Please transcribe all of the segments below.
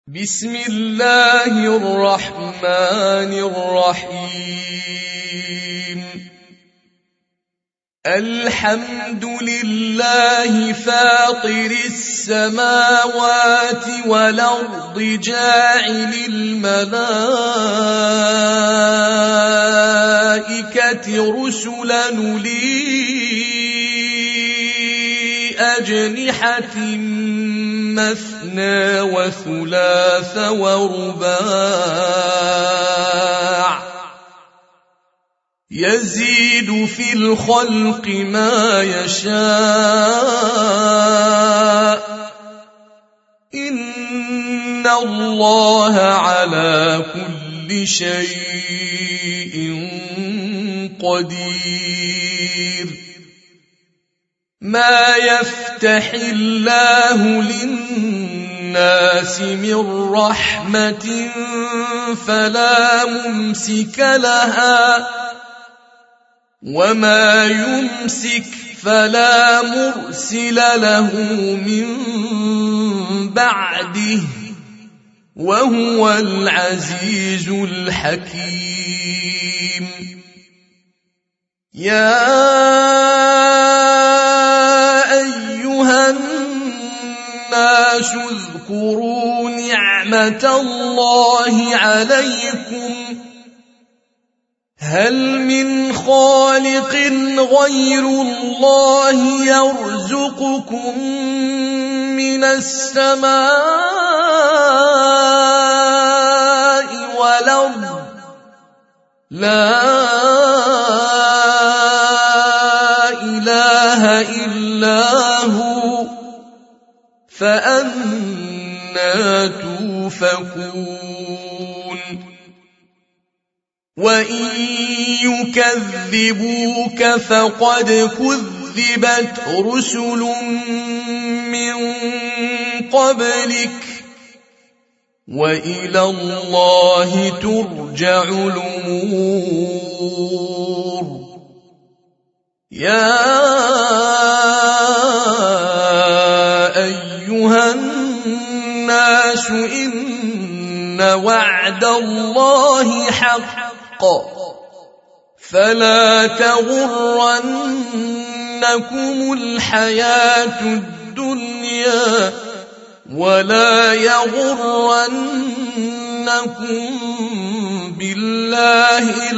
بسم الله الرحمن الرحيم. الحمد لله فاطر السماوات والأرض جاعل الملائكة رسلا أولي أجنحة مثنى وثلاث ورباع يزيد في الخلق ما يشاء إن الله على كل شيء قدير. ما يفتح الله للناس من رحمة فلا ممسك لها وما يمسك فلا مرسل له من بعده وهو العزيز الحكيم. يا أيها الناس اذكروا نعمة الله عليكم هل من خالق غير الله يرزقكم من السماء والأرض لا إله إلا هو فأنى توفكون. وإن يكذبوك فقد كذبت رسل من قبلك وإلى الله ترجع الأمور. يا أيها الناس إن وعد الله حق فلا تغرنكم الحياة الدنيا ولا يغرنكم بالله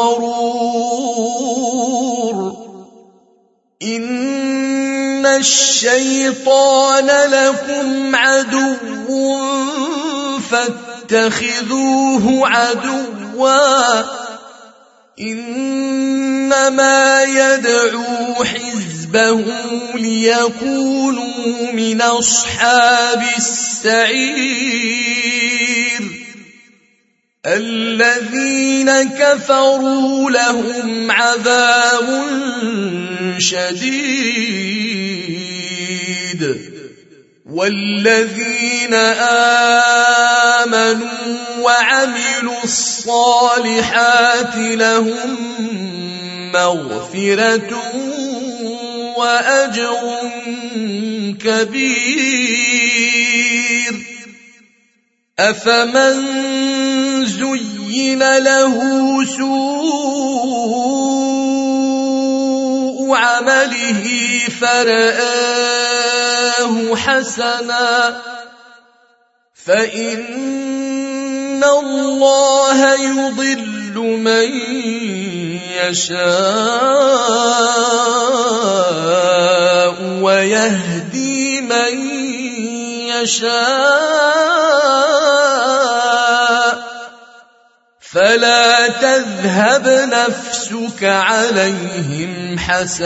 الغرور. إن الشيطان لكم عدو فاتخذوه عدوا إنما يدعو حزبه ليكونوا من أصحاب السعير. الذين كفروا لهم عذاب شديد والذين آمنوا وعملوا الصالحات لهم مغفرة وأجر كبير. أفمن زين له سوء عمله فرآه حسنا فإن الله يضل من يشاء ويهدي من يشاء فلا تذهب نفسك عليهم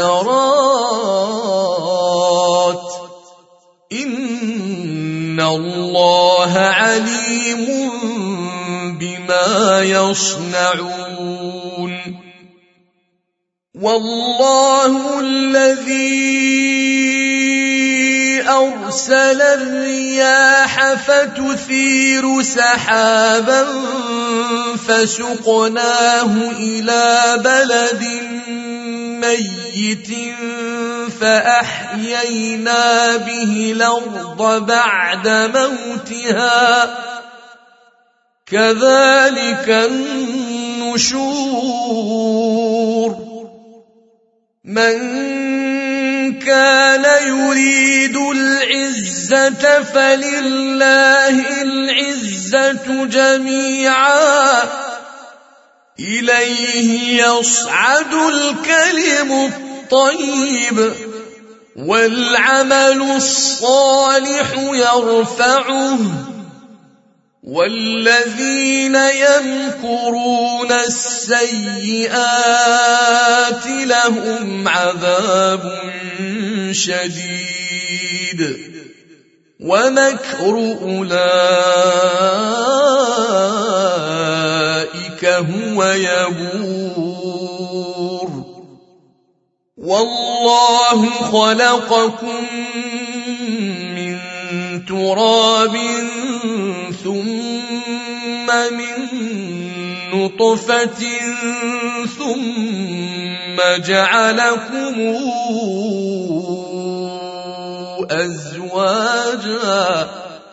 حسرات إن الله عليم بما يصنعون. والله الذي أرسل الرياح فتثير سحابا فسقناه إلى بلد ميت فأحيينا به الأرض بعد موتها كذلك النشور من كان يريد العزة فلله العزة جميعا إليه يصعد الكلم الطيب والعمل الصالح يرفعه والذين يمكرون السيئات لهم عذاب شديد ومكر أولئك هو يبور والله خلقكم من تراب ثم من نطفة ثم جعلكم أزواجا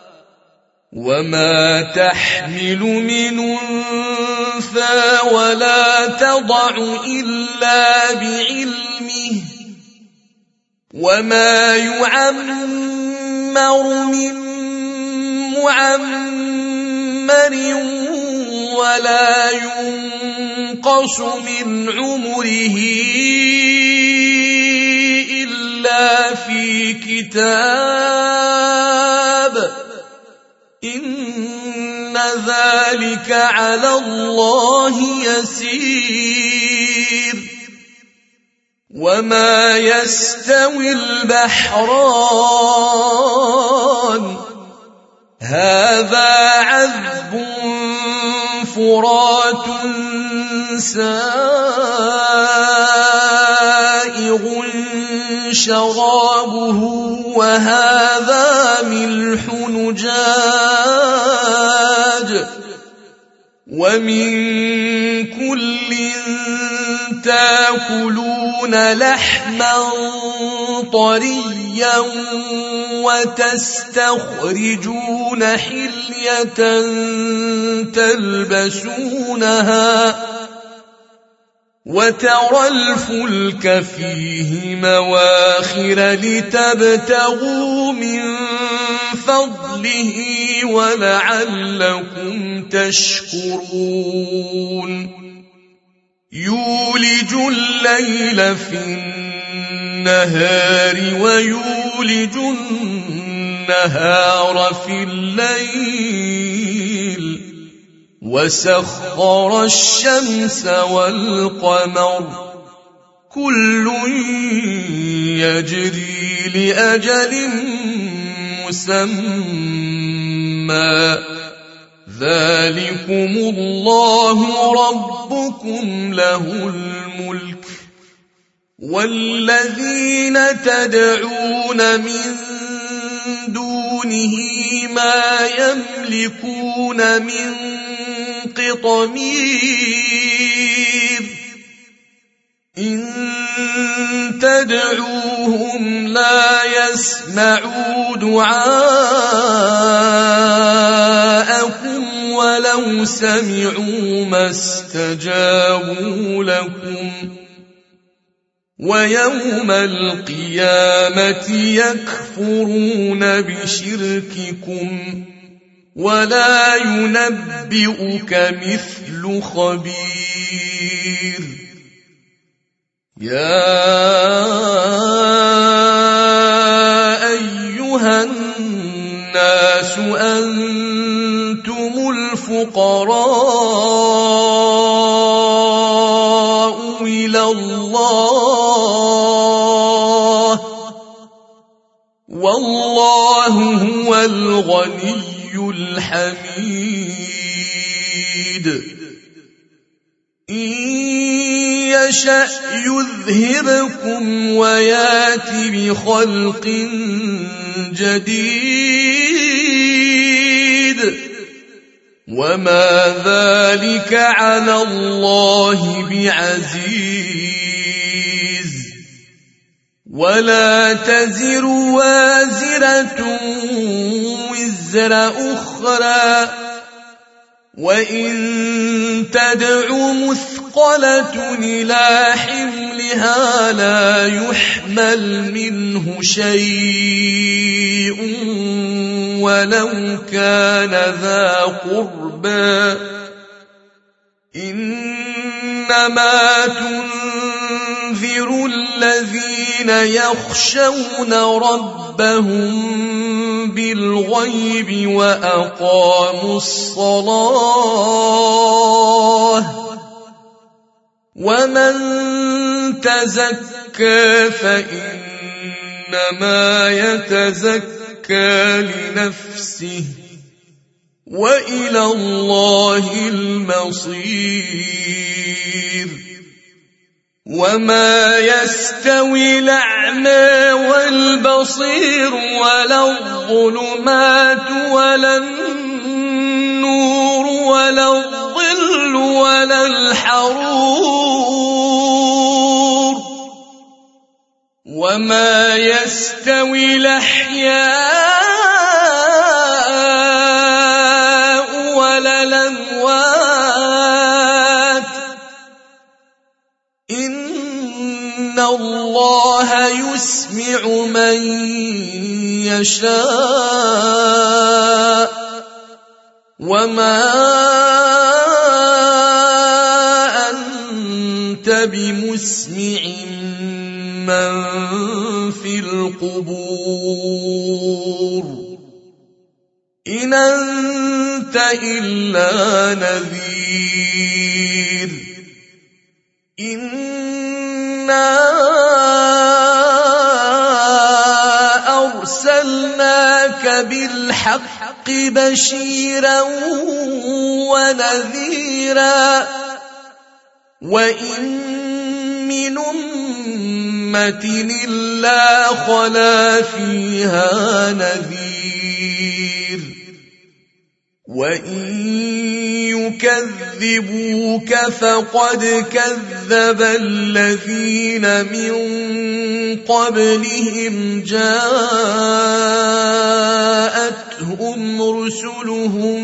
وما تحمل من أنثى ولا تضع إلا بعلمه وما يعمر من معمر ولا ينقص من عمره إلا في كتاب إن ذلك على الله يسير وما يستوي البحران هذا عذب فرات سائغ شرابه وهذا ملح نجاج ومن كل تاكلون لحما طريا وتستخرجون حلية تلبسونها وترى الفلك فيه مواخر لتبتغوا من فضله ولعلكم تشكرون يولج الليل في النهار ويولج النهار في الليل وسخر الشمس والقمر كل يجري لأجل مسمى ذلكم الله ربكم له الملك والذين تدعون من دونه ما يملكون من قطمير إن تدعوهم لا يسمعوا دعاءكم ولو سمعوا ما استجابوا لكم ويوم القيامة يكفرون بشرككم ولا ينبئك مثل خبير يا أيها الناس أنتم الفقراء إلى الله والله هو الغني الحميد إن يشأ يذهبكم ويات بخلق جديد وما ذلك على الله بعزيز ولا تزر وازرة وزر أخرى وإن تدع مثقلة إلى حملها لا يحمل منه شيء ولو كان ذا قربى إنما تنذر الذين يخشون ربهم بالغيب وأقاموا الصلاة ومن تزكى فإنما يتزكى لنفسه وإلى الله المصير وما يستوي الأعمى والبصير ولا الظلمات ولا النور ولا الظل ولا الحرور وما يستوي الأحياء ولا الأموات إن الله يسمع من يشاء وما أنت بمسمع من في القبور إن أنت إلا نذير إنا أرسلناك بالحق بشيرا ونذيرا وإن من أمة إلا خلا فيها نذير وإن يكذبوك فقد كذب الذين من قبلهم جاءتهم رسلهم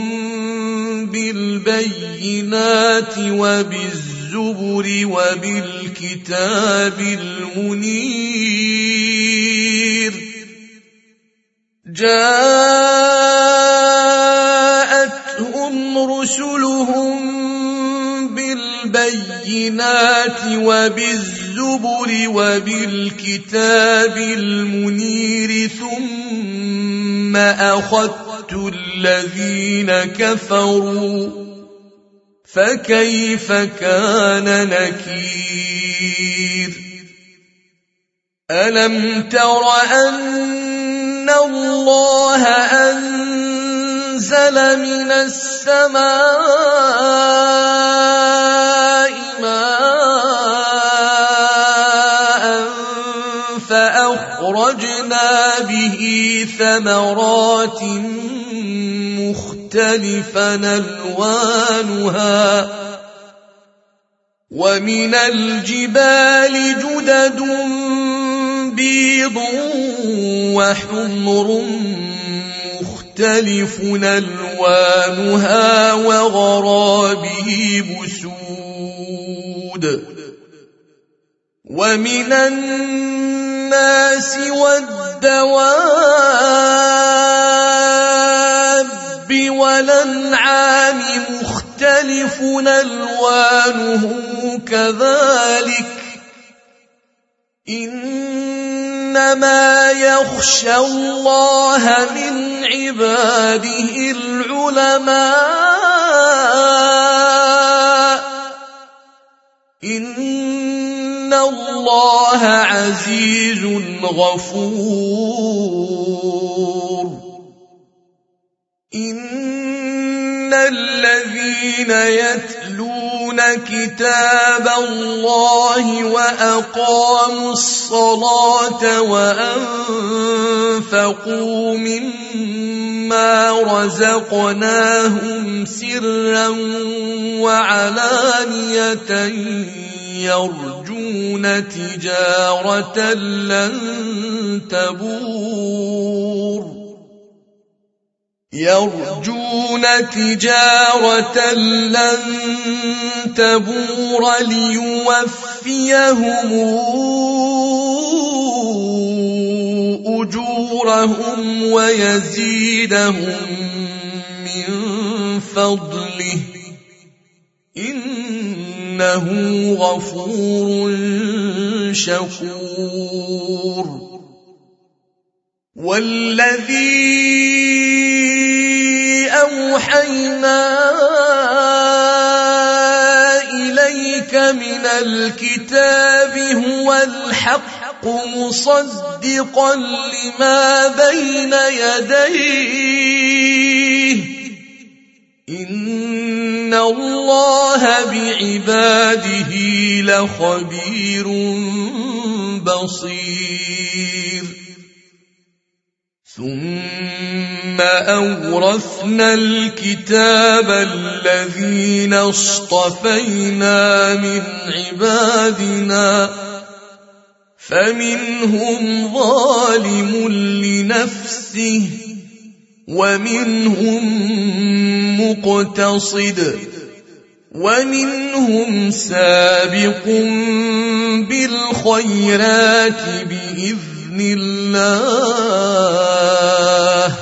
بالبينات وبالزبر وبالكتاب المنير جاءتهم رسلهم بالبينات وبالزبر وبالكتاب المنير ثم أخذت الذين كفروا فكيف كان نكير ألم تر أن الله أنزل من السماء ماء فأخرجنا به ثمرات مختلفا ألوانها ومن الجبال جدد بيض وحمر مختلف ألوانها وغرابيب سود ومن الناس والدواب والأنعام مختلف ألوانه كذلك إنما يخشى الله من عباده العلماء إن الله عزيز غفور إن الذين يتلون كتاب الله وأقاموا الصلاة وأنفقوا مما رزقناهم سرا وعلانية يرجون تجارة لن تبور يرجون تجارة لن تبور ليوفيهم أجورهم ويزيدهم من فضله إنه غفور شكور. والذي أوحينا إليك من الكتاب هو الحق مصدقا لما بين يديه إن الله بعباده لخبير بصير. ثم أورثنا الكتاب الذين اصطفينا من عبادنا فمنهم ظالم لنفسه ومنهم مقتصد ومنهم سابق بالخيرات بإذن الله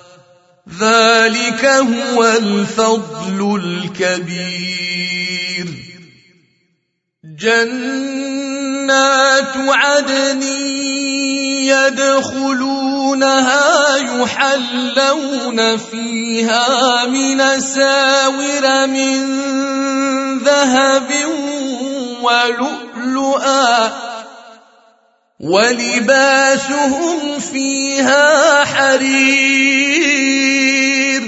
ذلك هو الفضل الكبير. جنات عدن يدخلونها يحلون فيها من أساور من ذهب ولؤلؤا ولباسهم فيها حرير.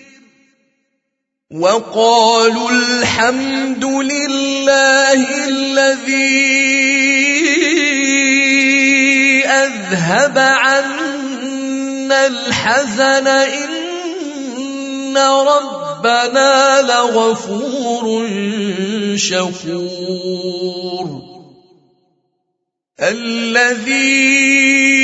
وقالوا الحمد لله الذي أذهب عنا الحزن إن ربنا لغفور شكور. الذي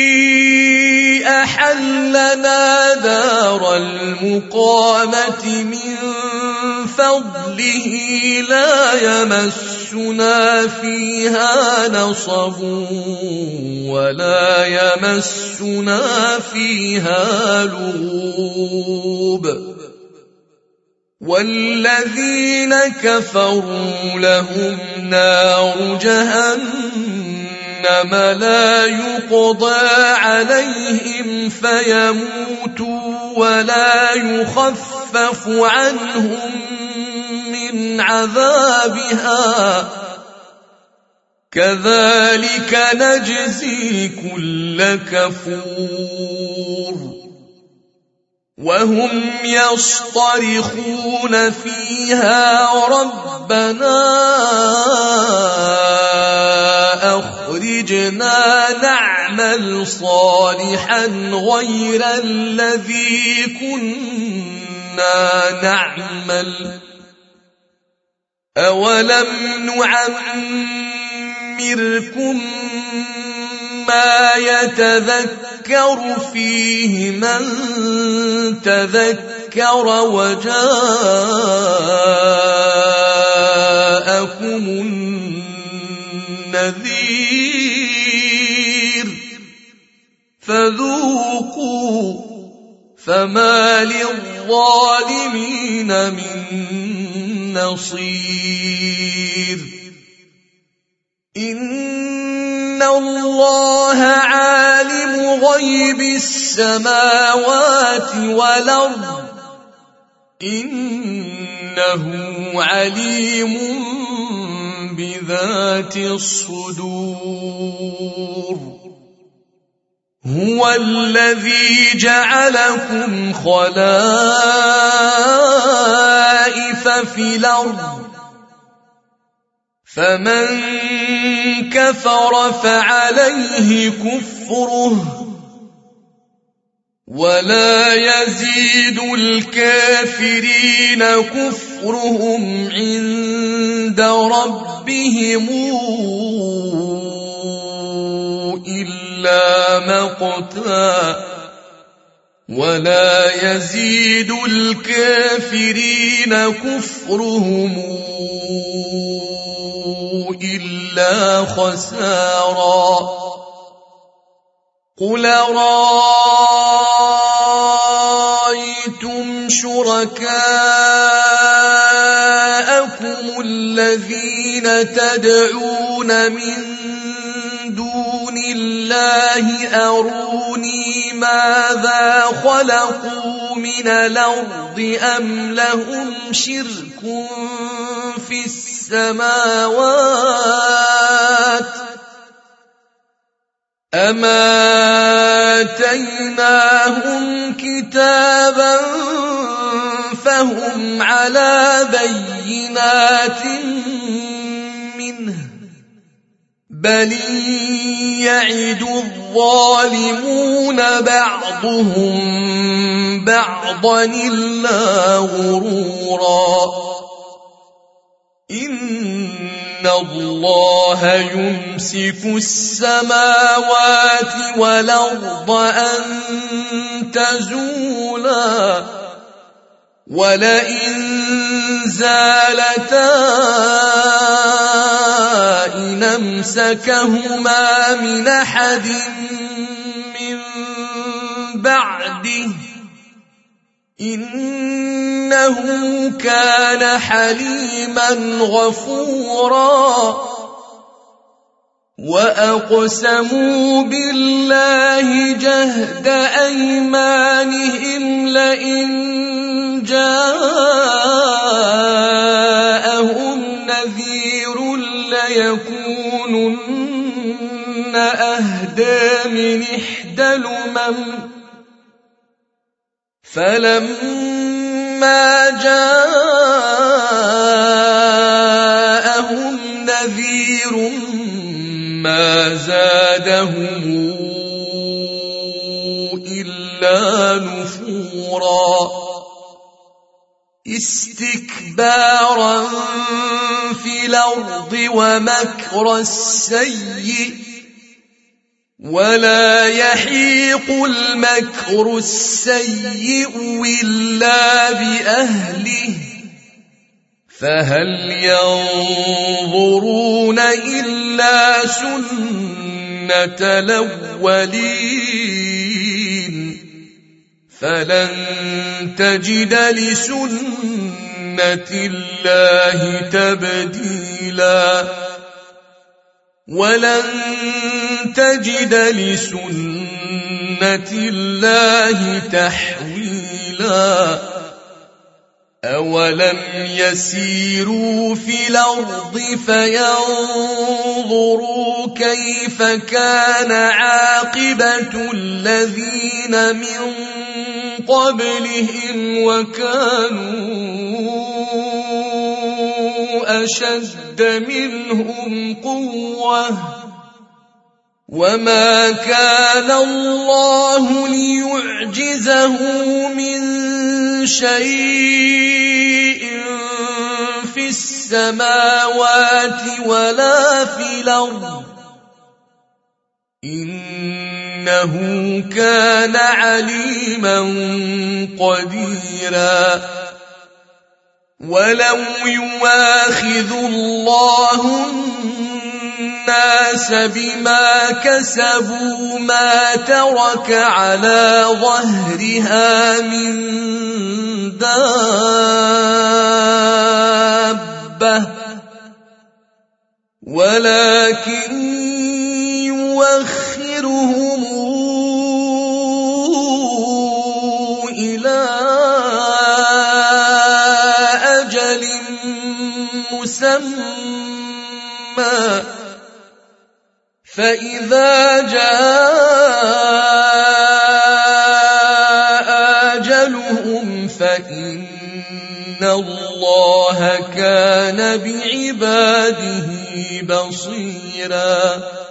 أحلنا دار المقامة من فضله لا يمسنا فيها نصب ولا يمسنا فيها لغوب. والذين كفروا لهم نار جهنم لا يقضى عليهم فيموتوا ولا يخفف عنهم من عذابها كذلك نجزي كل كفور. وهم يصطرخون فيها ربنا أخرجنا نعمل صالحا غير الذي كنا نعمل أولم نعمركم ما يتذكر فيه من تذكر وجاءكم النذير فذوقوا فما للظالمين من نصير. إن الله عالم غيب السماوات والأرض إنه عليم بذات الصدور. هو الذي جعلكم خلائف في الأرض فمن كفر فعليه كفره ولا يزيد الكافرين كفرهم عند ربهم إلا مقتا ولا يزيد الكافرين كفرهم إلا خسارا قل رأيتم شركاءكم الذين تدعون من دون الله أروني ماذا خلقوا من الأرض أم لهم شرك في السماوات أم آتيناهم كتابا فهم على بينات منه بل يعد الظالمون بعضهم بعضا إلا غرورا إن الله يمسك السماوات والأرض أن تزولا ولئن زالتا إن أمسكهما من أحد من بعده إنه كان حليما غفورا وأقسموا بالله جهد أيمانهم لئن جاءهم نذير ليكونن أهدى من إحدى الأمم فلما جاءهم نذير ما زادهم إلا نفورا استكبارا في الأرض ومكر السيء ولا يحيق المكر السيء إلا بأهله فهل ينظرون إلا سنة الأولين فلن تجد لسنة الله تبديلا ولن تجد لسنة الله تحويلا أولم يسيروا في الأرض فينظروا كيف كان عاقبة الذين من قبلهم وكانوا أشد منهم قوة وما كان الله ليعجزه من شيء في السماوات ولا في الأرض إنه كان عليما قديرا ولو يواخذ الله الناس بما كسبوا ما ترك على ظهرها من دابة ولكن يؤخرهم إلى أجل مسمى فإذا جاء أجلهم فإن الله كان بعباده بصيرا